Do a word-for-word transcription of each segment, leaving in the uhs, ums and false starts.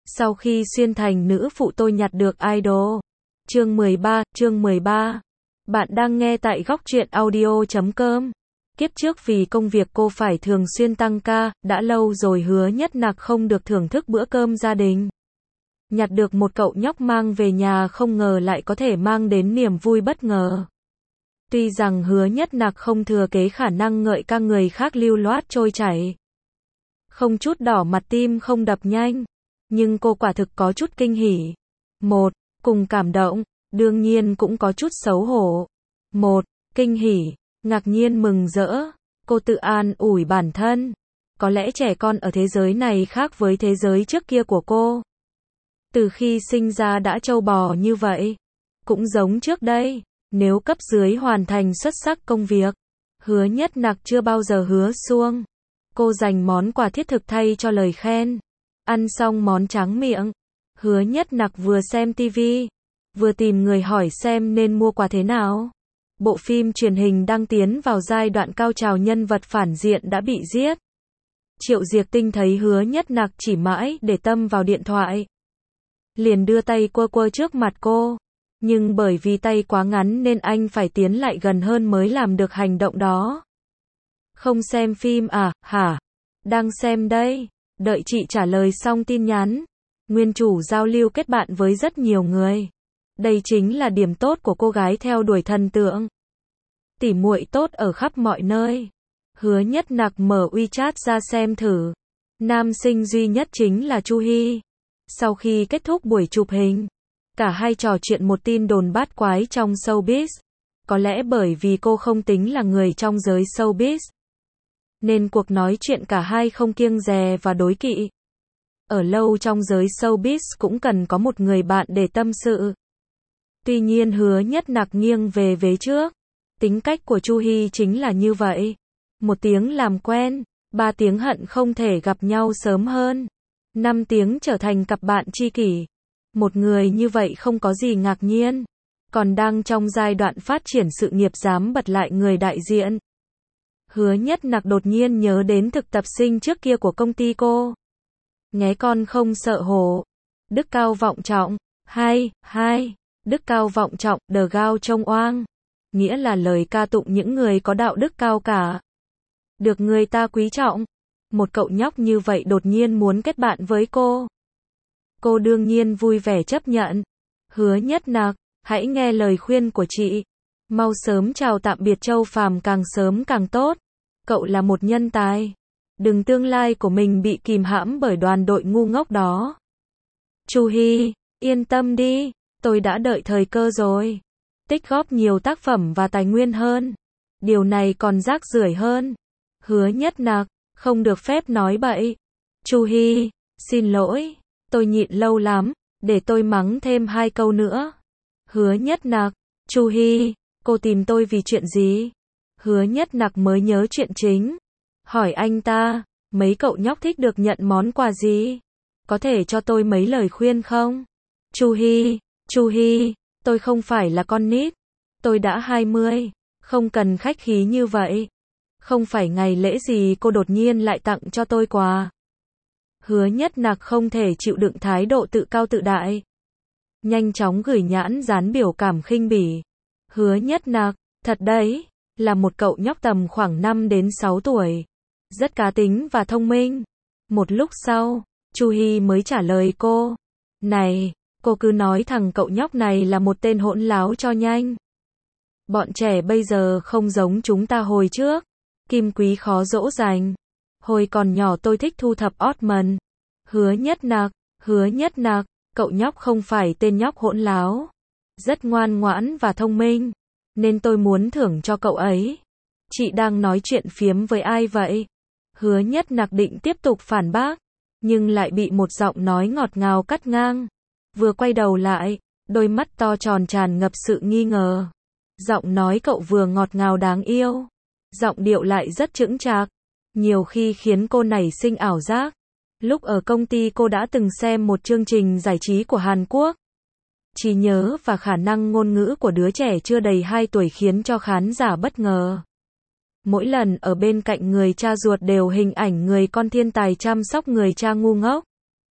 Sau khi xuyên thành nữ phụ tôi nhặt được idol. Chương mười ba, chương mười ba. Bạn đang nghe tại góc truyện audio chấm com. Kiếp trước vì công việc cô phải thường xuyên tăng ca, đã lâu rồi Hứa Nhất Nặc không được thưởng thức bữa cơm gia đình. Nhặt được một cậu nhóc mang về nhà không ngờ lại có thể mang đến niềm vui bất ngờ. Tuy rằng Hứa Nhất Nặc không thừa kế khả năng ngợi ca người khác lưu loát trôi chảy, không chút đỏ mặt tim không đập nhanh, nhưng cô quả thực có chút kinh hỉ. Một, cùng cảm động, đương nhiên cũng có chút xấu hổ. Một, kinh hỉ, ngạc nhiên mừng rỡ, cô tự an ủi bản thân. Có lẽ trẻ con ở thế giới này khác với thế giới trước kia của cô. Từ khi sinh ra đã trâu bò như vậy. Cũng giống trước đây, nếu cấp dưới hoàn thành xuất sắc công việc, Hứa Nhất Nặc chưa bao giờ hứa xuông. Cô dành món quà thiết thực thay cho lời khen. Ăn xong món tráng miệng, Hứa Nhất Nặc vừa xem tivi, vừa tìm người hỏi xem nên mua quà thế nào. Bộ phim truyền hình đang tiến vào giai đoạn cao trào, nhân vật phản diện đã bị giết. Triệu Diệc Tinh thấy Hứa Nhất Nặc chỉ mãi để tâm vào điện thoại, liền đưa tay quơ quơ trước mặt cô. Nhưng bởi vì tay quá ngắn nên anh phải tiến lại gần hơn mới làm được hành động đó. Không xem phim à, hả? Đang xem đây. Đợi chị trả lời xong tin nhắn. Nguyên chủ giao lưu kết bạn với rất nhiều người. Đây chính là điểm tốt của cô gái theo đuổi thần tượng. Tỉ muội tốt ở khắp mọi nơi. Hứa Nhất Nặc mở WeChat ra xem thử. Nam sinh duy nhất chính là Chu Hy. Sau khi kết thúc buổi chụp hình, cả hai trò chuyện một tin đồn bát quái trong showbiz. Có lẽ bởi vì cô không tính là người trong giới showbiz, nên cuộc nói chuyện cả hai không kiêng dè và đối kỵ. Ở lâu trong giới showbiz cũng cần có một người bạn để tâm sự. Tuy nhiên Hứa Nhất Nặc nghiêng về vế trước. Tính cách của Chu Hy chính là như vậy. Một tiếng làm quen, ba tiếng hận không thể gặp nhau sớm hơn, năm tiếng trở thành cặp bạn tri kỷ. Một người như vậy không có gì ngạc nhiên. Còn đang trong giai đoạn phát triển sự nghiệp dám bật lại người đại diện. Hứa Nhất Nặc đột nhiên nhớ đến thực tập sinh trước kia của công ty cô. Nghé con không sợ hổ. Đức cao vọng trọng. Hai, hai. Đức cao vọng trọng, đờ gao trông oang. Nghĩa là lời ca tụng những người có đạo đức cao cả, được người ta quý trọng. Một cậu nhóc như vậy đột nhiên muốn kết bạn với cô. Cô đương nhiên vui vẻ chấp nhận. Hứa Nhất Nặc, hãy nghe lời khuyên của chị. Mau sớm chào tạm biệt Châu Phàm, càng sớm càng tốt. Cậu là một nhân tài. Đừng tương lai của mình bị kìm hãm bởi đoàn đội ngu ngốc đó. Chu Hy, yên tâm đi, tôi đã đợi thời cơ rồi. Tích góp nhiều tác phẩm và tài nguyên hơn. Điều này còn rác rưởi hơn. Hứa Nhất Nặc, không được phép nói bậy. Chu Hy, xin lỗi, tôi nhịn lâu lắm, để tôi mắng thêm hai câu nữa. Hứa Nhất Nặc, Chu Hy, cô tìm tôi vì chuyện gì? Hứa Nhất Nặc mới nhớ chuyện chính. Hỏi anh ta, mấy cậu nhóc thích được nhận món quà gì? Có thể cho tôi mấy lời khuyên không? Chu Hy, Chu Hy, tôi không phải là con nít. Tôi đã hai mươi, không cần khách khí như vậy. Không phải ngày lễ gì cô đột nhiên lại tặng cho tôi quà. Hứa Nhất Nặc không thể chịu đựng thái độ tự cao tự đại. Nhanh chóng gửi nhãn dán biểu cảm khinh bỉ. Hứa Nhất Nặc, thật đấy, là một cậu nhóc tầm khoảng năm đến sáu tuổi. Rất cá tính và thông minh. Một lúc sau, Chu Hy mới trả lời cô. Này, cô cứ nói thằng cậu nhóc này là một tên hỗn láo cho nhanh. Bọn trẻ bây giờ không giống chúng ta hồi trước. Kim Quý khó dỗ dành. Hồi còn nhỏ tôi thích thu thập Ottoman. Hứa Nhất Nặc, Hứa Nhất Nặc, cậu nhóc không phải tên nhóc hỗn láo. Rất ngoan ngoãn và thông minh. Nên tôi muốn thưởng cho cậu ấy. Chị đang nói chuyện phiếm với ai vậy? Hứa Nhất Nặc định tiếp tục phản bác, nhưng lại bị một giọng nói ngọt ngào cắt ngang. Vừa quay đầu lại, đôi mắt to tròn tràn ngập sự nghi ngờ. Giọng nói cậu vừa ngọt ngào đáng yêu, giọng điệu lại rất chững chạc, nhiều khi khiến cô nảy sinh ảo giác. Lúc ở công ty cô đã từng xem một chương trình giải trí của Hàn Quốc. Trí nhớ và khả năng ngôn ngữ của đứa trẻ chưa đầy hai tuổi khiến cho khán giả bất ngờ. Mỗi lần ở bên cạnh người cha ruột đều hình ảnh người con thiên tài chăm sóc người cha ngu ngốc.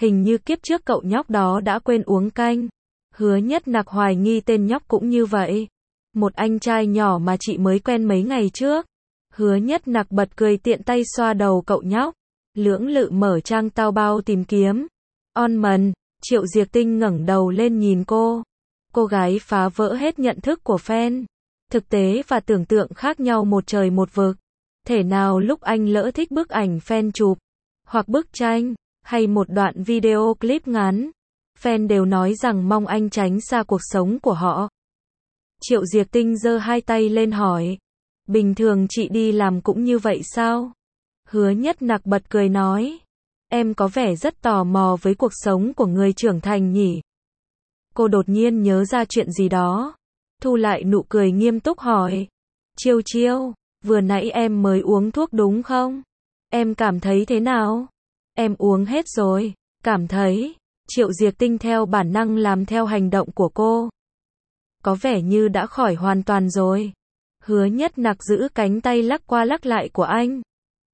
Hình như kiếp trước cậu nhóc đó đã quên uống canh. Hứa Nhất Nặc hoài nghi tên nhóc cũng như vậy. Một anh trai nhỏ mà chị mới quen mấy ngày trước. Hứa Nhất Nặc bật cười tiện tay xoa đầu cậu nhóc. Lưỡng lự mở trang tao bao tìm kiếm. On mần, Triệu Diệc Tinh ngẩng đầu lên nhìn cô. Cô gái phá vỡ hết nhận thức của fan. Thực tế và tưởng tượng khác nhau một trời một vực. Thể nào lúc anh lỡ thích bức ảnh fan chụp, hoặc bức tranh, hay một đoạn video clip ngắn, fan đều nói rằng mong anh tránh xa cuộc sống của họ. Triệu Diệc Tinh giơ hai tay lên hỏi. Bình thường chị đi làm cũng như vậy sao? Hứa Nhất Nặc bật cười nói. Em có vẻ rất tò mò với cuộc sống của người trưởng thành nhỉ? Cô đột nhiên nhớ ra chuyện gì đó. Thu lại nụ cười nghiêm túc hỏi. Chiêu Chiêu, vừa nãy em mới uống thuốc đúng không? Em cảm thấy thế nào? Em uống hết rồi. Cảm thấy. Triệu Diệc Tinh theo bản năng làm theo hành động của cô. Có vẻ như đã khỏi hoàn toàn rồi. Hứa Nhất Nặc giữ cánh tay lắc qua lắc lại của anh.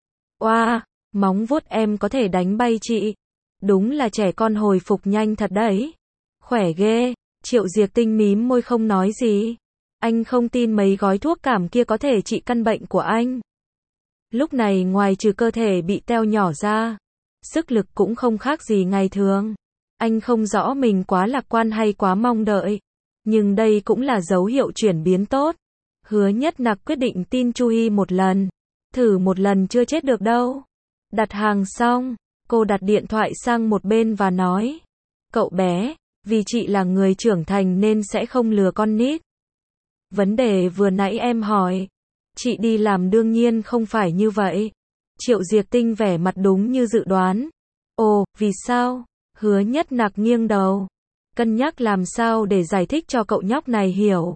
Oa, móng vuốt em có thể đánh bay chị. Đúng là trẻ con hồi phục nhanh thật đấy. Khỏe ghê. Triệu Diệc Tinh mím môi không nói gì. Anh không tin mấy gói thuốc cảm kia có thể trị căn bệnh của anh. Lúc này ngoài trừ cơ thể bị teo nhỏ ra, sức lực cũng không khác gì ngày thường. Anh không rõ mình quá lạc quan hay quá mong đợi. Nhưng đây cũng là dấu hiệu chuyển biến tốt. Hứa Nhất Nặc quyết định tin Chu Hy một lần. Thử một lần chưa chết được đâu. Đặt hàng xong, cô đặt điện thoại sang một bên và nói. Cậu bé, vì chị là người trưởng thành nên sẽ không lừa con nít. Vấn đề vừa nãy em hỏi. Chị đi làm đương nhiên không phải như vậy. Triệu Diệc Tinh vẻ mặt đúng như dự đoán. Ồ, vì sao? Hứa Nhất Nặc nghiêng đầu. Cân nhắc làm sao để giải thích cho cậu nhóc này hiểu.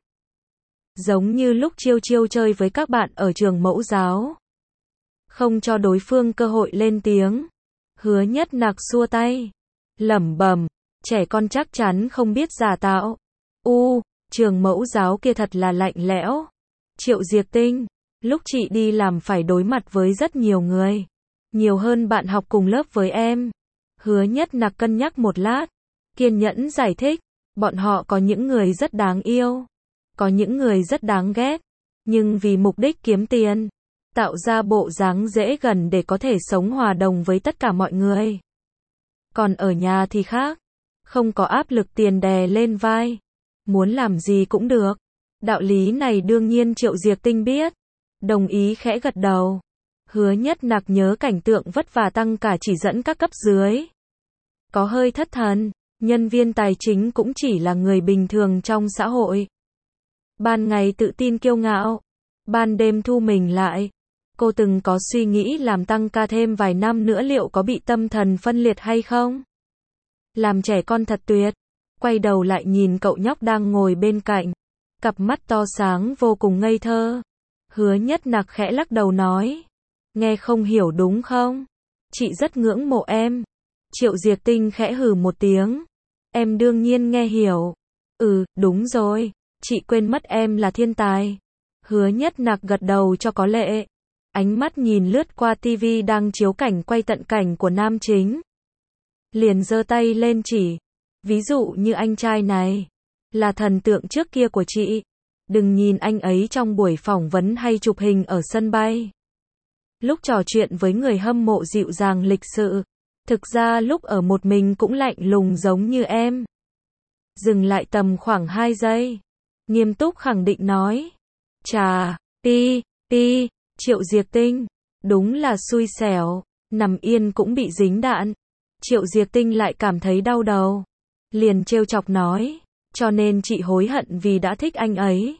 Giống như lúc Chiêu Chiêu chơi với các bạn ở trường mẫu giáo. Không cho đối phương cơ hội lên tiếng. Hứa Nhất Nặc xua tay. Lẩm bẩm, trẻ con chắc chắn không biết giả tạo. U, trường mẫu giáo kia thật là lạnh lẽo. Triệu Diệc Tinh, lúc chị đi làm phải đối mặt với rất nhiều người. Nhiều hơn bạn học cùng lớp với em. Hứa Nhất Nặc cân nhắc một lát. Kiên nhẫn giải thích. Bọn họ có những người rất đáng yêu. Có những người rất đáng ghét. Nhưng vì mục đích kiếm tiền. Tạo ra bộ dáng dễ gần để có thể sống hòa đồng với tất cả mọi người. Còn ở nhà thì khác. Không có áp lực tiền đè lên vai. Muốn làm gì cũng được. Đạo lý này đương nhiên Triệu Diệc Tinh biết. Đồng ý khẽ gật đầu. Hứa Nhất Nặc nhớ cảnh tượng vất vả tăng cả chỉ dẫn các cấp dưới. Có hơi thất thần. Nhân viên tài chính cũng chỉ là người bình thường trong xã hội. Ban ngày tự tin kiêu ngạo. Ban đêm thu mình lại. Cô từng có suy nghĩ làm tăng ca thêm vài năm nữa liệu có bị tâm thần phân liệt hay không? Làm trẻ con thật tuyệt. Quay đầu lại nhìn cậu nhóc đang ngồi bên cạnh. Cặp mắt to sáng vô cùng ngây thơ. Hứa Nhất Nặc khẽ lắc đầu nói. Nghe không hiểu đúng không? Chị rất ngưỡng mộ em. Triệu Diệc Tinh khẽ hừ một tiếng. Em đương nhiên nghe hiểu. Ừ, đúng rồi. Chị quên mất em là thiên tài. Hứa Nhất Nặc gật đầu cho có lệ. Ánh mắt nhìn lướt qua tivi đang chiếu cảnh quay tận cảnh của nam chính. Liền giơ tay lên chỉ. Ví dụ như anh trai này. Là thần tượng trước kia của chị. Đừng nhìn anh ấy trong buổi phỏng vấn hay chụp hình ở sân bay. Lúc trò chuyện với người hâm mộ dịu dàng lịch sự. Thực ra lúc ở một mình cũng lạnh lùng giống như em. Dừng lại tầm khoảng hai giây. Nghiêm túc khẳng định nói. Chà, pi, pi, Triệu Diệc Tinh. Đúng là xui xẻo. Nằm yên cũng bị dính đạn. Triệu Diệc Tinh lại cảm thấy đau đầu. Liền trêu chọc nói. Cho nên chị hối hận vì đã thích anh ấy.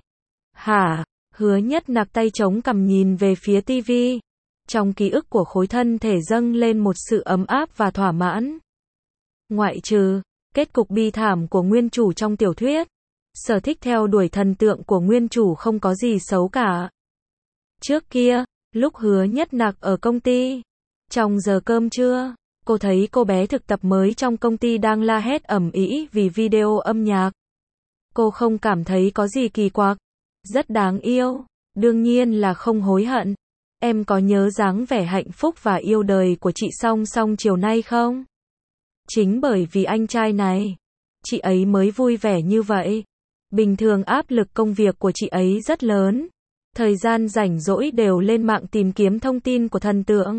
Hả? Hứa Nhất Nặc tay chống cằm nhìn về phía tivi. Trong ký ức của khối thân thể dâng lên một sự ấm áp và thỏa mãn. Ngoại trừ kết cục bi thảm của nguyên chủ trong tiểu thuyết. Sở thích theo đuổi thần tượng của nguyên chủ không có gì xấu cả. Trước kia, lúc Hứa Nhất Nặc ở công ty, trong giờ cơm trưa, cô thấy cô bé thực tập mới trong công ty đang la hét ầm ĩ vì video âm nhạc. Cô không cảm thấy có gì kỳ quặc. Rất đáng yêu. Đương nhiên là không hối hận. Em có nhớ dáng vẻ hạnh phúc và yêu đời của chị Song Song chiều nay không? Chính bởi vì anh trai này, chị ấy mới vui vẻ như vậy. Bình thường áp lực công việc của chị ấy rất lớn. Thời gian rảnh rỗi đều lên mạng tìm kiếm thông tin của thần tượng.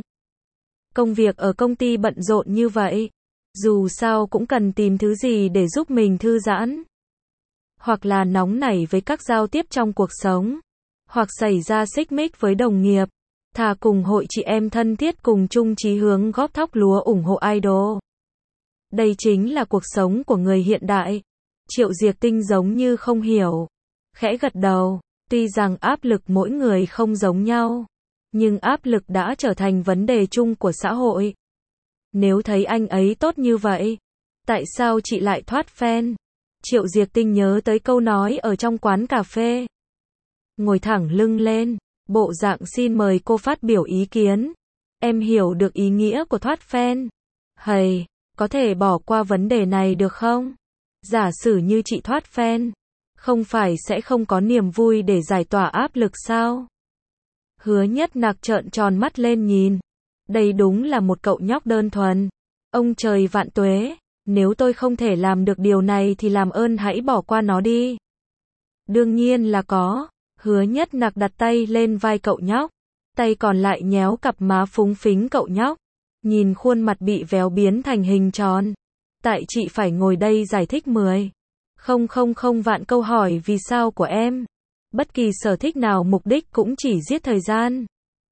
Công việc ở công ty bận rộn như vậy. Dù sao cũng cần tìm thứ gì để giúp mình thư giãn. Hoặc là nóng nảy với các giao tiếp trong cuộc sống. Hoặc xảy ra xích mích với đồng nghiệp. Thà cùng hội chị em thân thiết cùng chung chí hướng góp thóc lúa ủng hộ idol. Đây chính là cuộc sống của người hiện đại. Triệu Diệc Tinh giống như không hiểu. Khẽ gật đầu. Tuy rằng áp lực mỗi người không giống nhau. Nhưng áp lực đã trở thành vấn đề chung của xã hội. Nếu thấy anh ấy tốt như vậy, tại sao chị lại thoát fan? Triệu Diệc Tinh nhớ tới câu nói ở trong quán cà phê. Ngồi thẳng lưng lên, bộ dạng xin mời cô phát biểu ý kiến. Em hiểu được ý nghĩa của thoát fan. Hầy, có thể bỏ qua vấn đề này được không? Giả sử như chị thoát fan, không phải sẽ không có niềm vui để giải tỏa áp lực sao? Hứa Nhất Nặc trợn tròn mắt lên nhìn. Đây đúng là một cậu nhóc đơn thuần. Ông trời vạn tuế, nếu tôi không thể làm được điều này thì làm ơn hãy bỏ qua nó đi. Đương nhiên là có. Hứa Nhất Nặc đặt tay lên vai cậu nhóc. Tay còn lại nhéo cặp má phúng phính cậu nhóc. Nhìn khuôn mặt bị véo biến thành hình tròn. Tại chị phải ngồi đây giải thích mười. Không không không vạn câu hỏi vì sao của em. Bất kỳ sở thích nào mục đích cũng chỉ giết thời gian.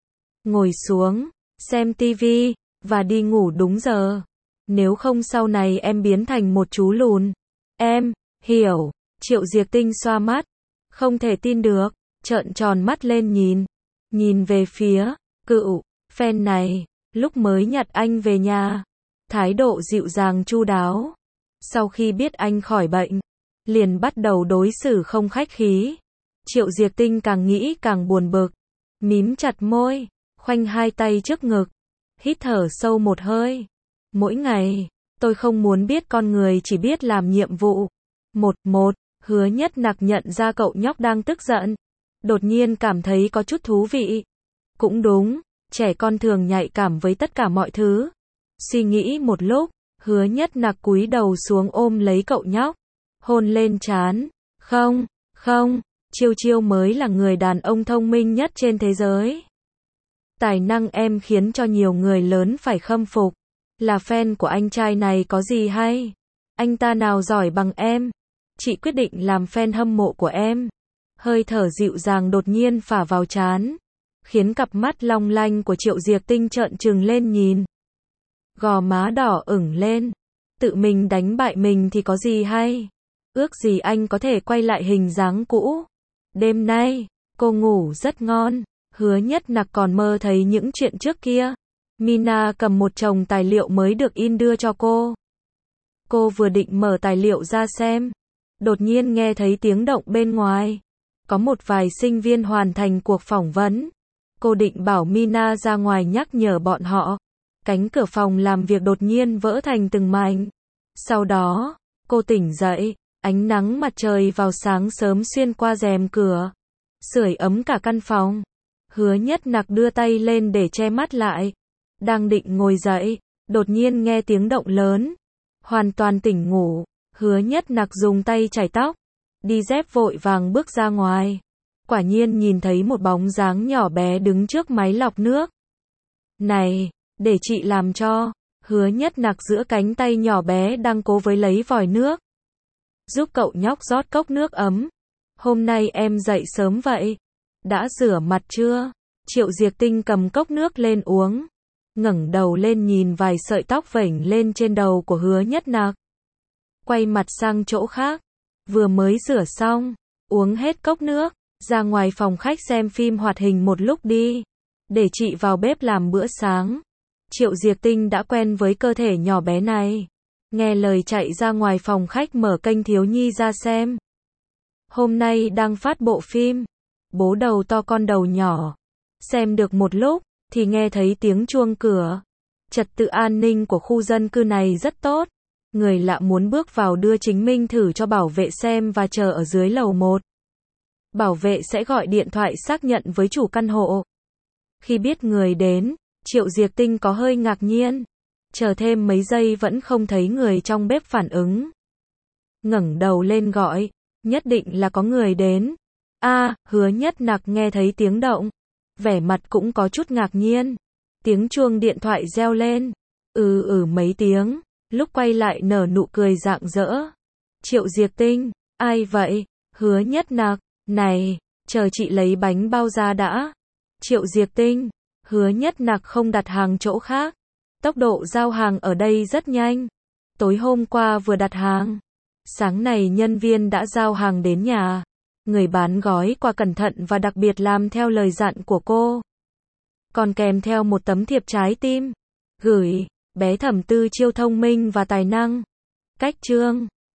Ngồi xuống, xem tivi, và đi ngủ đúng giờ. Nếu không sau này em biến thành một chú lùn. Em, hiểu. Triệu Diệc Tinh xoa mắt. Không thể tin được, trợn tròn mắt lên nhìn. Nhìn về phía, cựu, fan này, lúc mới nhặt anh về nhà. Thái độ dịu dàng chu đáo. Sau khi biết anh khỏi bệnh, liền bắt đầu đối xử không khách khí. Triệu Diệc Tinh càng nghĩ càng buồn bực. Mím chặt môi, khoanh hai tay trước ngực. Hít thở sâu một hơi. Mỗi ngày, tôi không muốn biết con người chỉ biết làm nhiệm vụ. Một, một, Hứa Nhất Nặc nhận ra cậu nhóc đang tức giận. Đột nhiên cảm thấy có chút thú vị. Cũng đúng, trẻ con thường nhạy cảm với tất cả mọi thứ. Suy nghĩ một lúc, Hứa Nhất Nặc cúi đầu xuống ôm lấy cậu nhóc. Hôn lên trán. Không, không, Chiêu Chiêu mới là người đàn ông thông minh nhất trên thế giới. Tài năng em khiến cho nhiều người lớn phải khâm phục. Là fan của anh trai này có gì hay? Anh ta nào giỏi bằng em? Chị quyết định làm fan hâm mộ của em. Hơi thở dịu dàng đột nhiên phả vào trán, khiến cặp mắt long lanh của Triệu Diệc Tinh trợn trừng lên nhìn. Gò má đỏ ửng lên. Tự mình đánh bại mình thì có gì hay? Ước gì anh có thể quay lại hình dáng cũ. Đêm nay, cô ngủ rất ngon. Hứa Nhất Nặc còn mơ thấy những chuyện trước kia. Mina cầm một chồng tài liệu mới được in đưa cho cô. Cô vừa định mở tài liệu ra xem. Đột nhiên nghe thấy tiếng động bên ngoài. Có một vài sinh viên hoàn thành cuộc phỏng vấn. Cô định bảo Mina ra ngoài nhắc nhở bọn họ. Cánh cửa phòng làm việc đột nhiên vỡ thành từng mảnh. Sau đó, cô tỉnh dậy. Ánh nắng mặt trời vào sáng sớm xuyên qua rèm cửa. Sưởi ấm cả căn phòng. Hứa Nhất Nặc đưa tay lên để che mắt lại. Đang định ngồi dậy, đột nhiên nghe tiếng động lớn. Hoàn toàn tỉnh ngủ, Hứa Nhất Nặc dùng tay chải tóc. Đi dép vội vàng bước ra ngoài. Quả nhiên nhìn thấy một bóng dáng nhỏ bé đứng trước máy lọc nước. Này, để chị làm cho. Hứa Nhất Nặc giữa cánh tay nhỏ bé đang cố với lấy vòi nước. Giúp cậu nhóc rót cốc nước ấm. Hôm nay em dậy sớm vậy. Đã rửa mặt chưa? Triệu Diệc Tinh cầm cốc nước lên uống. Ngẩng đầu lên nhìn vài sợi tóc vểnh lên trên đầu của Hứa Nhất Nặc. Quay mặt sang chỗ khác. Vừa mới rửa xong, uống hết cốc nước, ra ngoài phòng khách xem phim hoạt hình một lúc đi. Để chị vào bếp làm bữa sáng. Triệu Diệc Tinh đã quen với cơ thể nhỏ bé này. Nghe lời chạy ra ngoài phòng khách mở kênh thiếu nhi ra xem. Hôm nay đang phát bộ phim Bố đầu to con đầu nhỏ. Xem được một lúc, thì nghe thấy tiếng chuông cửa. Trật tự an ninh của khu dân cư này rất tốt. Người lạ muốn bước vào đưa chứng minh thử cho bảo vệ xem và chờ ở dưới lầu một. Bảo vệ sẽ gọi điện thoại xác nhận với chủ căn hộ. Khi biết người đến, Triệu Diệc Tinh có hơi ngạc nhiên. Chờ thêm mấy giây vẫn không thấy người trong bếp phản ứng. Ngẩng đầu lên gọi, nhất định là có người đến. A, Hứa Nhất Nặc nghe thấy tiếng động, vẻ mặt cũng có chút ngạc nhiên. Tiếng chuông điện thoại reo lên. Ừ ừ mấy tiếng, lúc quay lại nở nụ cười rạng rỡ. Triệu Diệp Tinh, ai vậy? Hứa Nhất Nặc, này, chờ chị lấy bánh bao ra đã. Triệu Diệp Tinh, Hứa Nhất Nặc không đặt hàng chỗ khác. Tốc độ giao hàng ở đây rất nhanh. Tối hôm qua vừa đặt hàng. Sáng này nhân viên đã giao hàng đến nhà. Người bán gói quà cẩn thận và đặc biệt làm theo lời dặn của cô. Còn kèm theo một tấm thiệp trái tim. Gửi, bé Thẩm Tư Chiêu thông minh và tài năng. Cách chương